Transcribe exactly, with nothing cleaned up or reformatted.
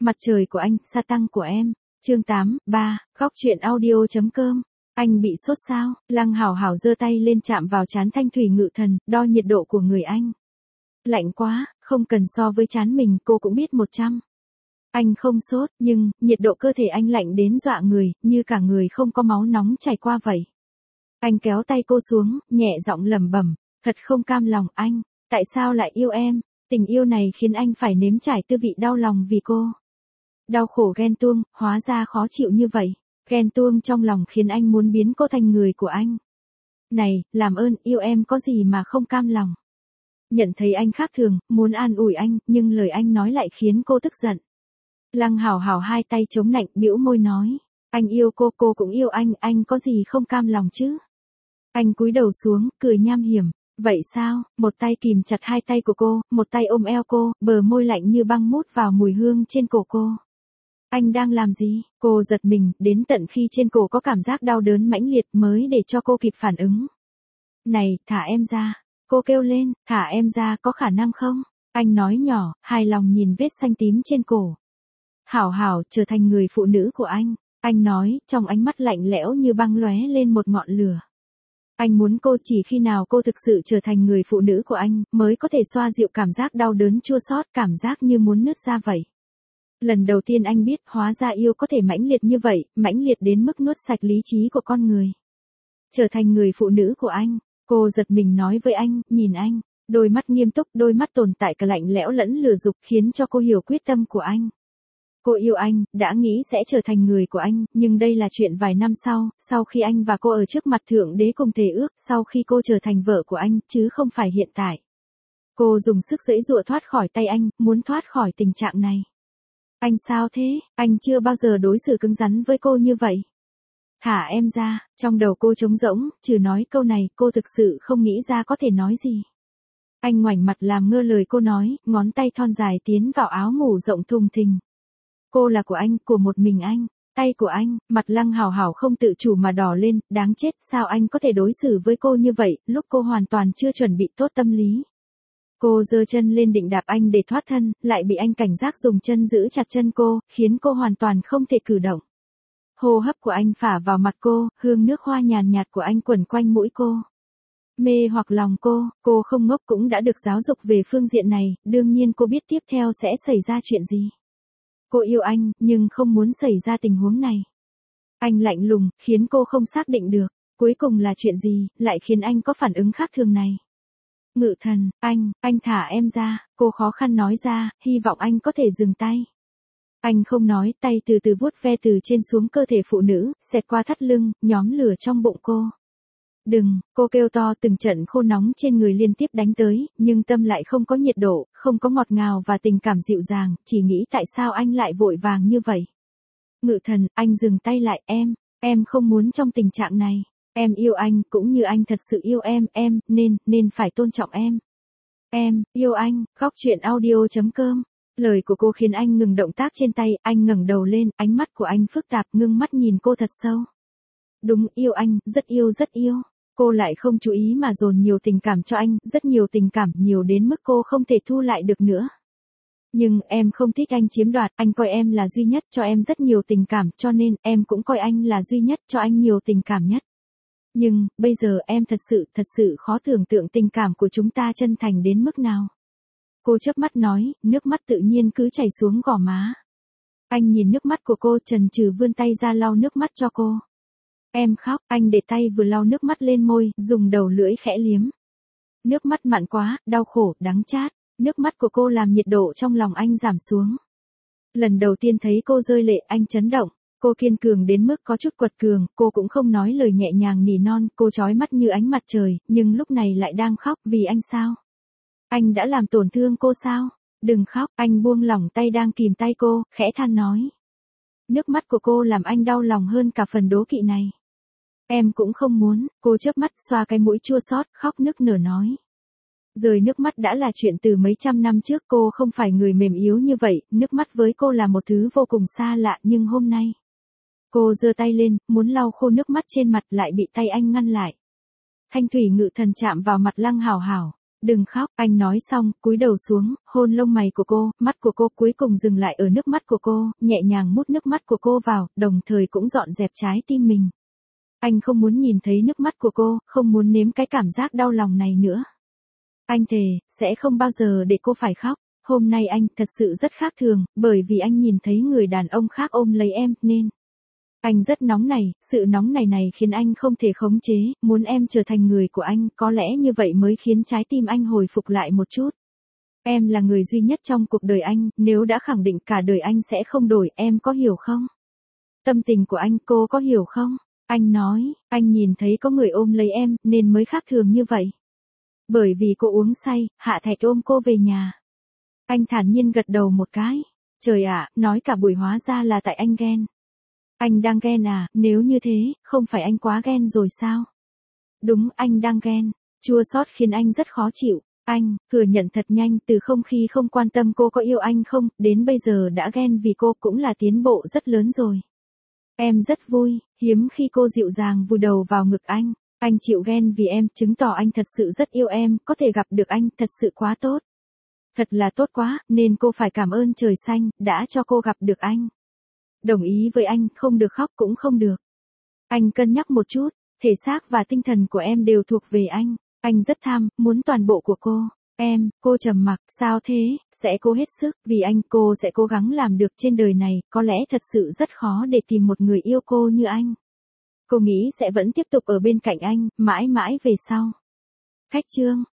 Mặt trời của anh, sa tăng của em. Chương tám, ba, góc truyện audio.com. Anh bị sốt sao? Lăng Hảo Hảo giơ tay lên chạm vào trán Thanh Thủy Ngự Thần, đo nhiệt độ của người anh. Lạnh quá, không cần so với trán mình, cô cũng biết một trăm. Anh không sốt, nhưng, nhiệt độ cơ thể anh lạnh đến dọa người, như cả người không có máu nóng chảy qua vậy. Anh kéo tay cô xuống, nhẹ giọng lẩm bẩm, thật không cam lòng anh, tại sao lại yêu em? Tình yêu này khiến anh phải nếm trải tư vị đau lòng vì cô. Đau khổ ghen tuông, hóa ra khó chịu như vậy. Ghen tuông trong lòng khiến anh muốn biến cô thành người của anh. Này, làm ơn, yêu em có gì mà không cam lòng. Nhận thấy anh khác thường, muốn an ủi anh, nhưng lời anh nói lại khiến cô tức giận. Lăng Hảo Hảo hai tay chống nạnh, bĩu môi nói, anh yêu cô, cô cũng yêu anh, anh có gì không cam lòng chứ? Anh cúi đầu xuống, cười nham hiểm. Vậy sao? Một tay kìm chặt hai tay của cô, một tay ôm eo cô, bờ môi lạnh như băng mút vào mùi hương trên cổ cô. Anh đang làm gì? Cô giật mình, đến tận khi trên cổ có cảm giác đau đớn mãnh liệt mới để cho cô kịp phản ứng. Này, thả em ra. Cô kêu lên, thả em ra có khả năng không? Anh nói nhỏ, hài lòng nhìn vết xanh tím trên cổ. Hảo Hảo trở thành người phụ nữ của anh. Anh nói, trong ánh mắt lạnh lẽo như băng lóe lên một ngọn lửa. Anh muốn cô chỉ khi nào cô thực sự trở thành người phụ nữ của anh, mới có thể xoa dịu cảm giác đau đớn chua xót, cảm giác như muốn nứt ra vậy. Lần đầu tiên anh biết, hóa ra yêu có thể mãnh liệt như vậy, mãnh liệt đến mức nuốt sạch lý trí của con người. Trở thành người phụ nữ của anh, cô giật mình nói với anh, nhìn anh, đôi mắt nghiêm túc, đôi mắt tồn tại cả lạnh lẽo lẫn lửa dục khiến cho cô hiểu quyết tâm của anh. Cô yêu anh, đã nghĩ sẽ trở thành người của anh, nhưng đây là chuyện vài năm sau, sau khi anh và cô ở trước mặt Thượng Đế cùng thề ước, sau khi cô trở thành vợ của anh, chứ không phải hiện tại. Cô dùng sức giãy giụa thoát khỏi tay anh, muốn thoát khỏi tình trạng này. Anh sao thế? Anh chưa bao giờ đối xử cứng rắn với cô như vậy. Thả em ra, trong đầu cô trống rỗng, trừ nói câu này, cô thực sự không nghĩ ra có thể nói gì. Anh ngoảnh mặt làm ngơ lời cô nói, ngón tay thon dài tiến vào áo ngủ rộng thùng thình. Cô là của anh, của một mình anh, tay của anh, mặt Lăng Hảo Hảo không tự chủ mà đỏ lên, đáng chết, sao anh có thể đối xử với cô như vậy, lúc cô hoàn toàn chưa chuẩn bị tốt tâm lý. Cô giơ chân lên định đạp anh để thoát thân, lại bị anh cảnh giác dùng chân giữ chặt chân cô, khiến cô hoàn toàn không thể cử động. Hô hấp của anh phả vào mặt cô, hương nước hoa nhàn nhạt của anh quẩn quanh mũi cô. Mê hoặc lòng cô, cô không ngốc cũng đã được giáo dục về phương diện này, đương nhiên cô biết tiếp theo sẽ xảy ra chuyện gì. Cô yêu anh, nhưng không muốn xảy ra tình huống này. Anh lạnh lùng, khiến cô không xác định được, cuối cùng là chuyện gì, lại khiến anh có phản ứng khác thường này. Ngự Thần, anh, anh thả em ra, cô khó khăn nói ra, hy vọng anh có thể dừng tay. Anh không nói, tay từ từ vuốt ve từ trên xuống cơ thể phụ nữ, xẹt qua thắt lưng, nhóm lửa trong bụng cô. Đừng, cô kêu to, từng trận khô nóng trên người liên tiếp đánh tới, nhưng tâm lại không có nhiệt độ, không có ngọt ngào và tình cảm dịu dàng, chỉ nghĩ tại sao anh lại vội vàng như vậy. Ngự Thần, anh dừng tay lại, em, em không muốn trong tình trạng này. Em yêu anh, cũng như anh thật sự yêu em, em, nên, nên phải tôn trọng em. Em, yêu anh, góc truyện audio.com. Lời của cô khiến anh ngừng động tác trên tay, anh ngẩng đầu lên, ánh mắt của anh phức tạp, ngưng mắt nhìn cô thật sâu. Đúng, yêu anh, rất yêu rất yêu. Cô lại không chú ý mà dồn nhiều tình cảm cho anh, rất nhiều tình cảm, nhiều đến mức cô không thể thu lại được nữa. Nhưng em không thích anh chiếm đoạt, anh coi em là duy nhất, cho em rất nhiều tình cảm, cho nên em cũng coi anh là duy nhất, cho anh nhiều tình cảm nhất. Nhưng, bây giờ em thật sự, thật sự khó tưởng tượng tình cảm của chúng ta chân thành đến mức nào. Cô chớp mắt nói, nước mắt tự nhiên cứ chảy xuống gò má. Anh nhìn nước mắt của cô, chần chừ vươn tay ra lau nước mắt cho cô. Em khóc, anh để tay vừa lau nước mắt lên môi, dùng đầu lưỡi khẽ liếm. Nước mắt mặn quá, đau khổ, đắng chát. Nước mắt của cô làm nhiệt độ trong lòng anh giảm xuống. Lần đầu tiên thấy cô rơi lệ, anh chấn động. Cô kiên cường đến mức có chút quật cường, cô cũng không nói lời nhẹ nhàng nỉ non, cô chói mắt như ánh mặt trời, nhưng lúc này lại đang khóc, vì anh sao? Anh đã làm tổn thương cô sao? Đừng khóc, anh buông lỏng tay đang kìm tay cô, khẽ than nói. Nước mắt của cô làm anh đau lòng hơn cả phần đố kỵ này. Em cũng không muốn, cô chớp mắt xoa cái mũi chua xót, khóc nức nở nói. Rơi nước mắt đã là chuyện từ mấy trăm năm trước, cô không phải người mềm yếu như vậy, nước mắt với cô là một thứ vô cùng xa lạ, nhưng hôm nay. Cô giơ tay lên, muốn lau khô nước mắt trên mặt, lại bị tay anh ngăn lại. Thanh Thủy Ngự Thần chạm vào mặt Lăng Hảo Hảo. Đừng khóc, anh nói xong, cúi đầu xuống, hôn lông mày của cô, mắt của cô cuối cùng dừng lại ở nước mắt của cô, nhẹ nhàng mút nước mắt của cô vào, đồng thời cũng dọn dẹp trái tim mình. Anh không muốn nhìn thấy nước mắt của cô, không muốn nếm cái cảm giác đau lòng này nữa. Anh thề, sẽ không bao giờ để cô phải khóc. Hôm nay anh thật sự rất khác thường, bởi vì anh nhìn thấy người đàn ông khác ôm lấy em, nên anh rất nóng này, sự nóng này này khiến anh không thể khống chế, muốn em trở thành người của anh, có lẽ như vậy mới khiến trái tim anh hồi phục lại một chút. Em là người duy nhất trong cuộc đời anh, nếu đã khẳng định cả đời anh sẽ không đổi, em có hiểu không? Tâm tình của anh, cô có hiểu không? Anh nói, anh nhìn thấy có người ôm lấy em, nên mới khác thường như vậy. Bởi vì cô uống say, Hạ Thạch ôm cô về nhà. Anh thản nhiên gật đầu một cái. Trời ạ, nói cả buổi hóa ra là tại anh ghen. Anh đang ghen à, nếu như thế, không phải anh quá ghen rồi sao? Đúng, anh đang ghen. Chua xót khiến anh rất khó chịu. Anh, thừa nhận thật nhanh từ không khi không quan tâm cô có yêu anh không, đến bây giờ đã ghen vì cô cũng là tiến bộ rất lớn rồi. Em rất vui, hiếm khi cô dịu dàng vùi đầu vào ngực anh. Anh chịu ghen vì em, chứng tỏ anh thật sự rất yêu em, có thể gặp được anh, thật sự quá tốt. Thật là tốt quá, nên cô phải cảm ơn trời xanh, đã cho cô gặp được anh. Đồng ý với anh, không được khóc cũng không được. Anh cân nhắc một chút, thể xác và tinh thần của em đều thuộc về anh. Anh rất tham, muốn toàn bộ của cô. Em, cô trầm mặc, sao thế, sẽ cố hết sức, vì anh cô sẽ cố gắng làm được trên đời này, có lẽ thật sự rất khó để tìm một người yêu cô như anh. Cô nghĩ sẽ vẫn tiếp tục ở bên cạnh anh, mãi mãi về sau. Khách chương